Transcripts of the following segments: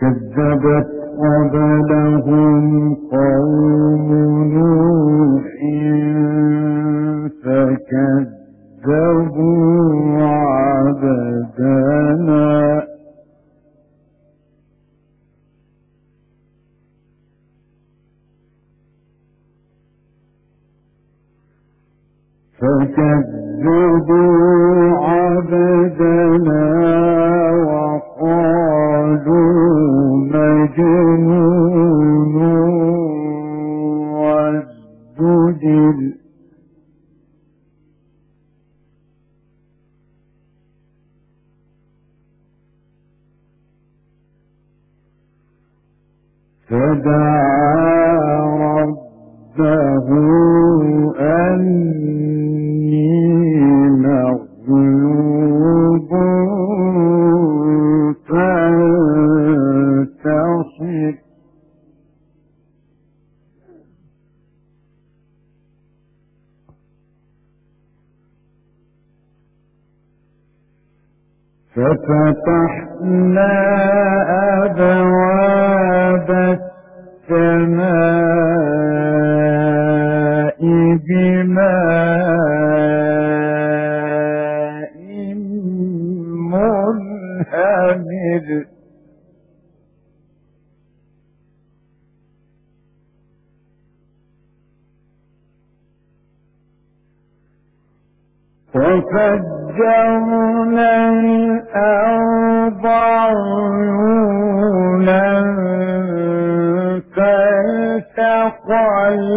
كذبت قبلهم قوم نوح فكذبوا عبدنا وقالوا مجنون وازدجر فدعا ربه أني مغلوب فانتصر ففتحنا أبواب السماء بماء منهمر وفجرنا الأرض عيونا فالتقى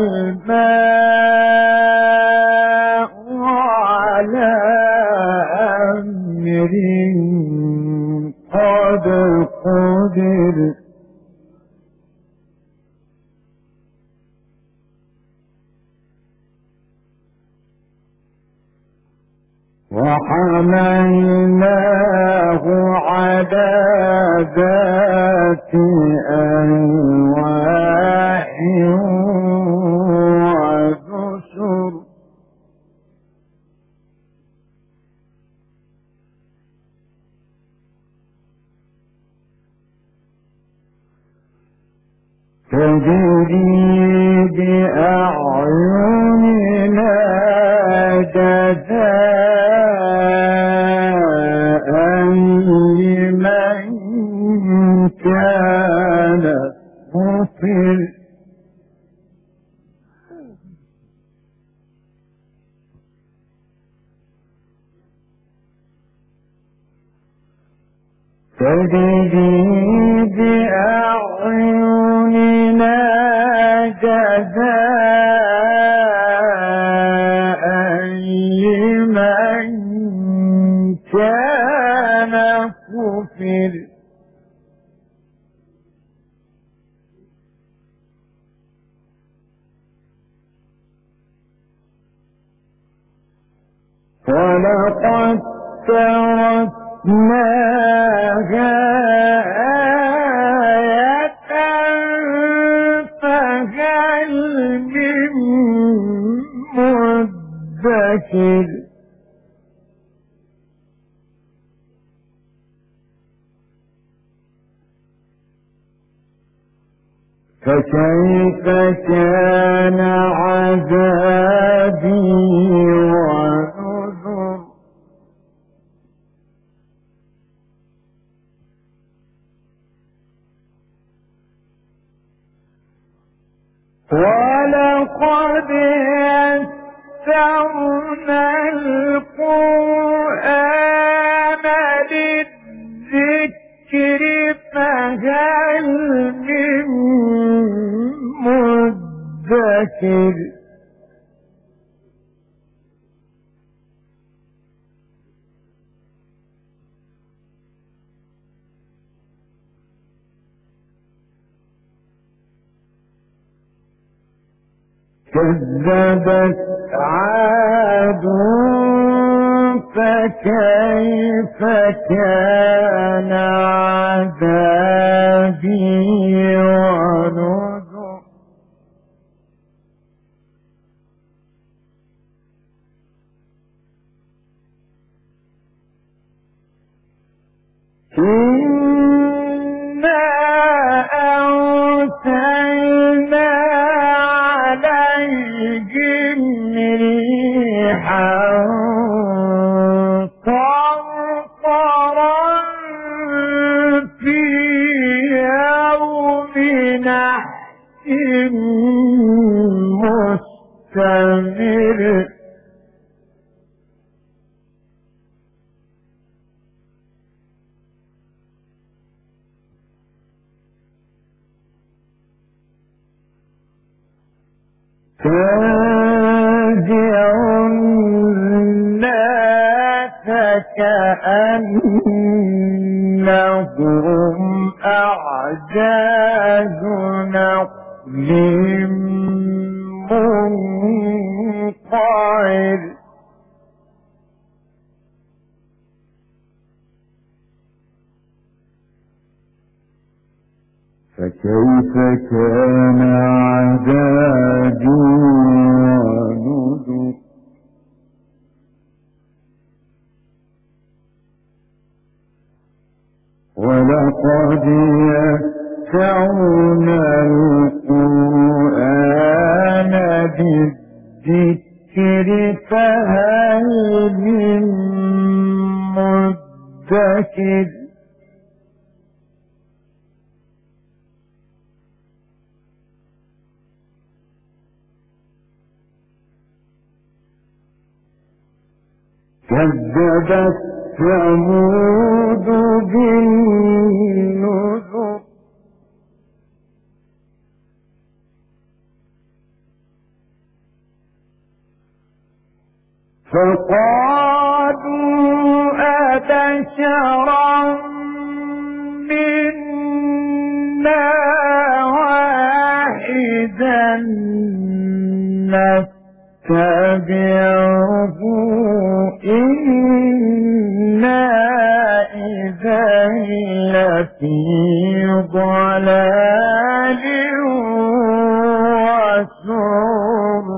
الماء على أمر قد قدر وحملناه على ذات ألواح ودسر تجري بأعيننا جزاء لمن كان كفر تجري بأعيننا جزاء لمن كان كفر ولقد تركناها آية فهل من مدكر فكيف كان عذابي ونذر ولقد يسرنا القرآن للذكر فهل من مدكر كذبت عاد فكيف كان عذابي ونذر إنا قرقرا في يوم نحس مستمر تنزع الناس كأنهم أعجاز نخل منقعر فكيف كان عذابي ونذر ولقد يسرنا القرآن بالذكر فهل من مدكر كذبت ثمود بالنذر فقالوا أبشرا منا واحدا نتبعه إنا إذا لفي ضلال وسعر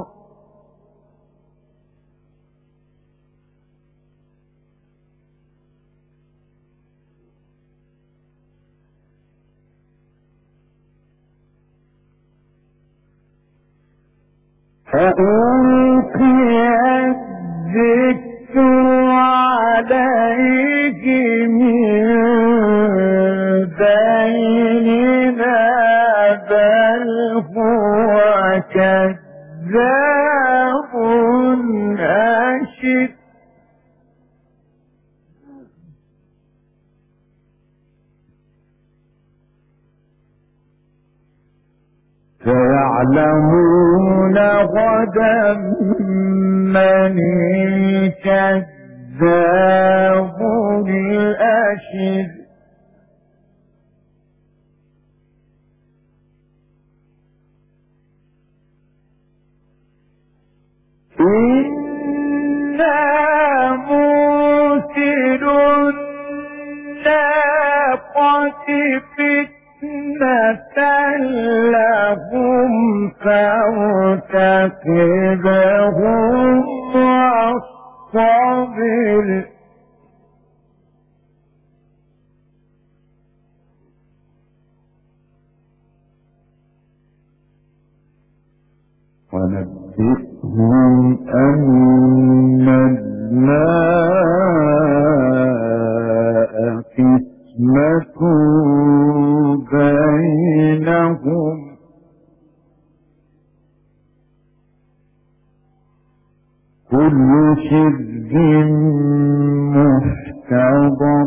فألقي الذكر عليه من بيننا بل هو كذاب أشر سيعلمون غدا من الكذاب الأشر إنا مرسل الناقة فتنة لهم فارتقبهم واصطبر ونبئهم أن الماء قسمة بينهم كل شرب محتضر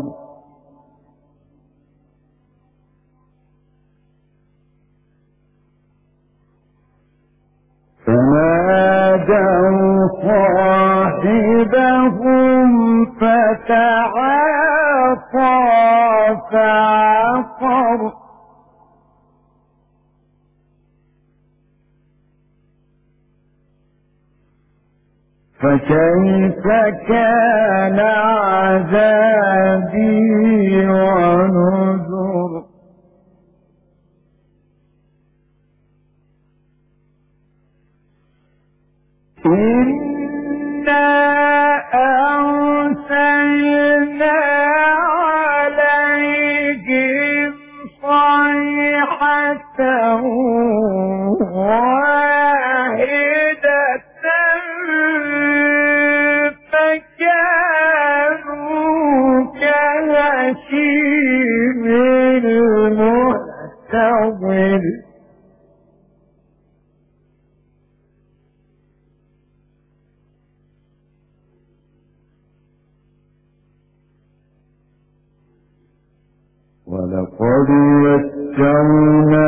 فنادوا صاحبهم فتعاطى فعقر فكيف كان عذابي ونذر إنا أرسلنا عليهم صيحة واحدة النشيم المعتضل ولقد يسرنا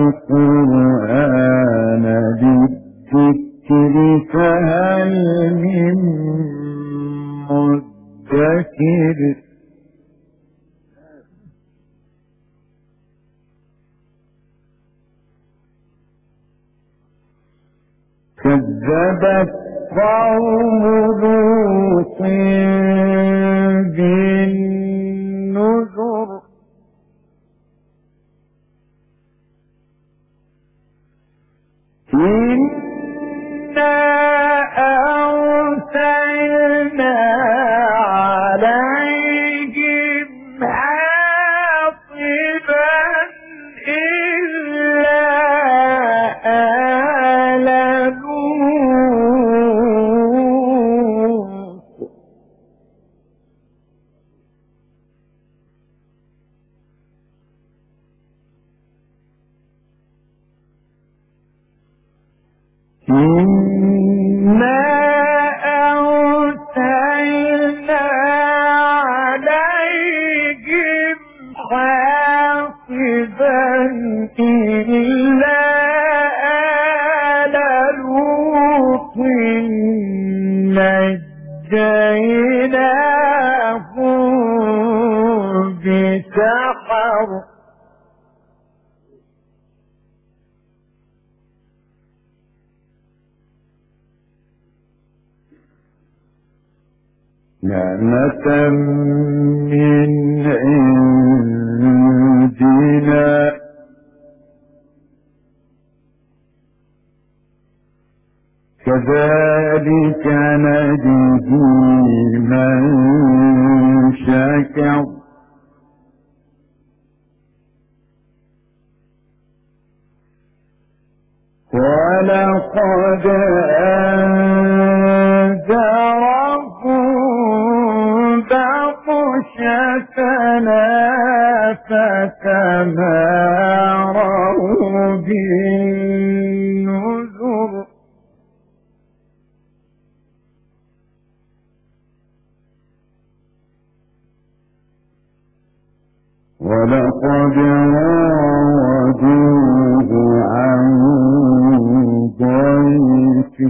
القرآن للذكر فهل من مدكر كذبت قوم لوط بالنذر إنا أرسلنا عليهم حاصبا إلا آل لوط إنا أرسلنا عليهم حاصبا إلا آل لوط نجيناهم بسحر نعمة من عندنا كذلك نجزي من شكر ولقد أنذرهم بطشتنا فتماروا بالنذر ولقد راودوه عن ضيفه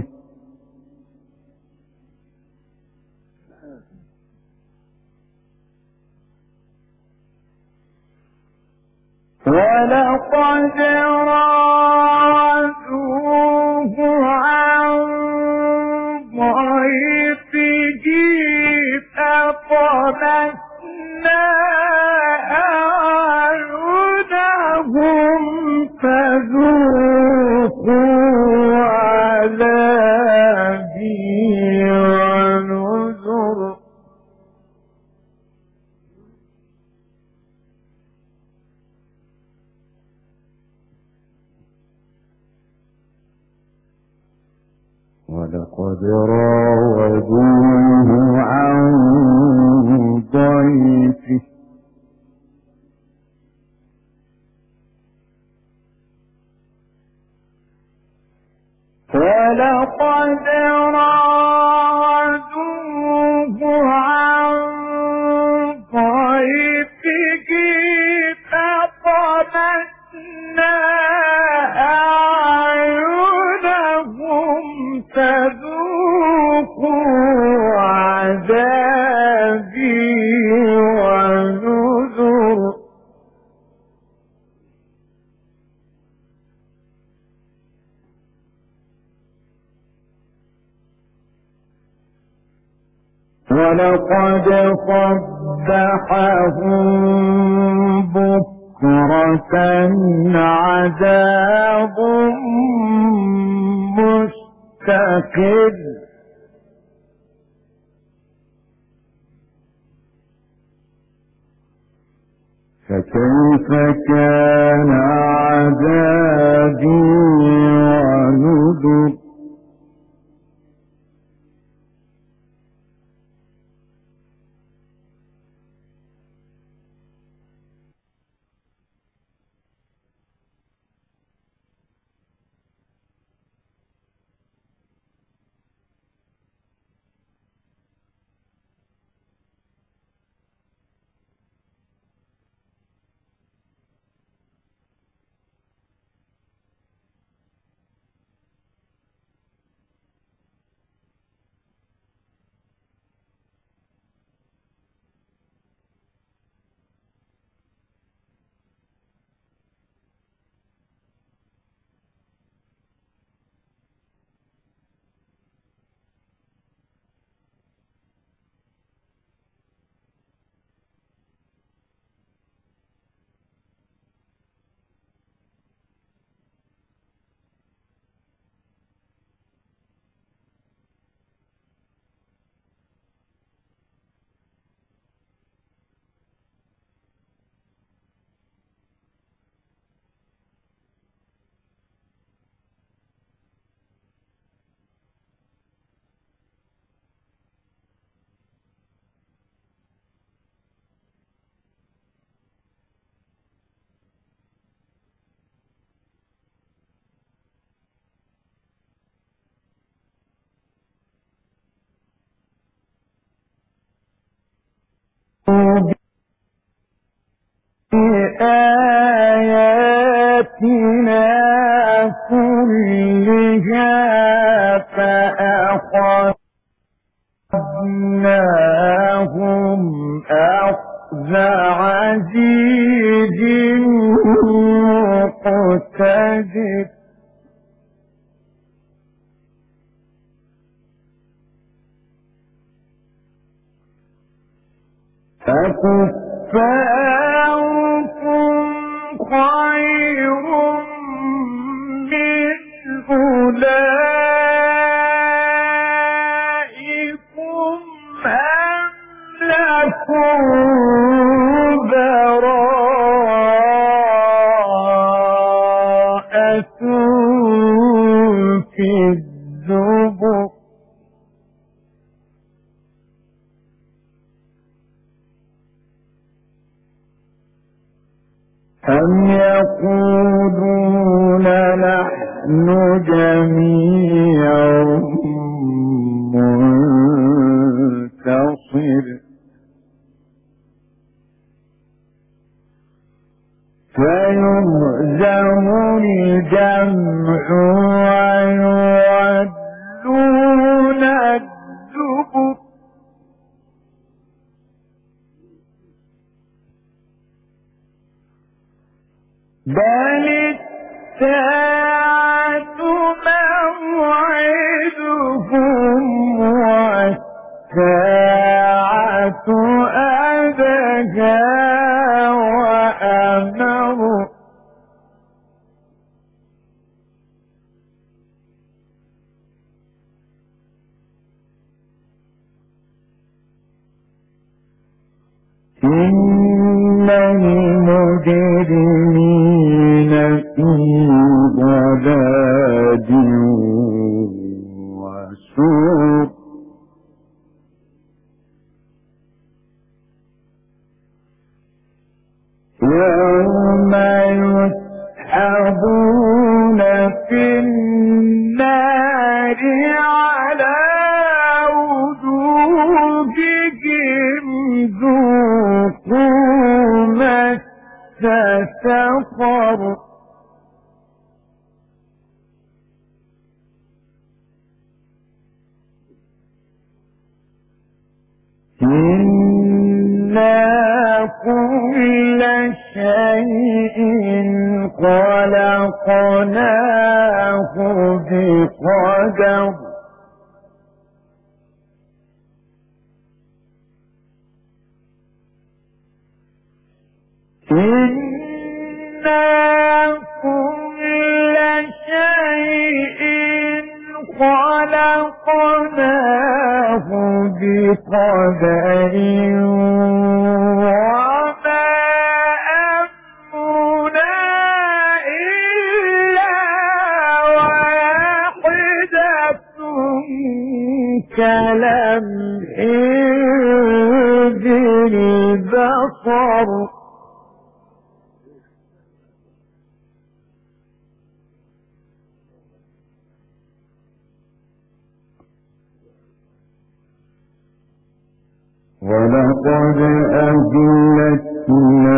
ولقد راودوه عن ضيفه فطمسنا أعينهم فذوقوا عذابي ونذر ولقد راودوه عن ضيفه ولقد راودوه عن ضيفه فطمسنا أعينهم فذوقوا عذابي ونذر ولقد صبحهم بكرة عذاب مستقر فكيف كان عذابي ونذر عزيز مقتدر أكفاركم خير من أولئكم أم لكم براءة في الزبر أم يقولون نحن جميع منتصر فيهزم الجمع ويولون الدبر بل الساعة موعدهم والساعة أدهى وأمر إن المجرمين في ضلال وسعر يوم يسحبون في النار على وجوههم ذوقوا مس سقر إنا كل شيء خلقناه بقدر إنا كل شيء خلقناه بقدر وما أمرنا إلا واحدة كلمح بالبصر ولقد أهلكنا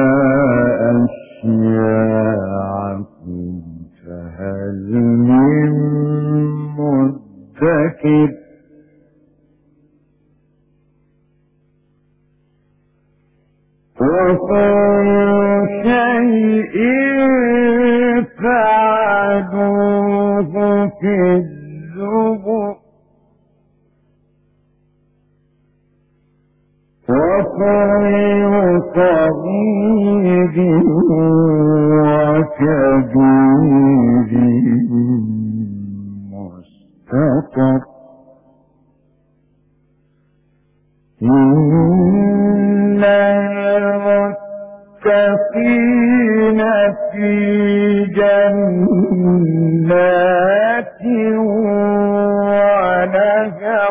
أشياعكم فهل من مدكر وكل شيء فعلوه في الزبر وكل صغير وكبير مستطر إن المتقين في جنات ونهر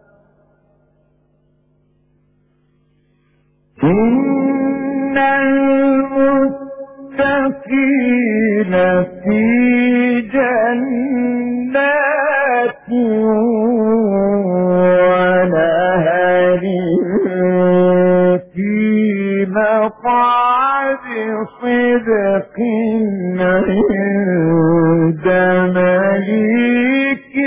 إن المتقين في جنات ونهر في مقعد صدق عند مليك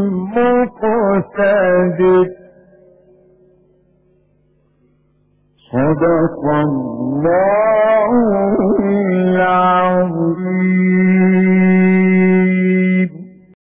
مقتدر صدق الله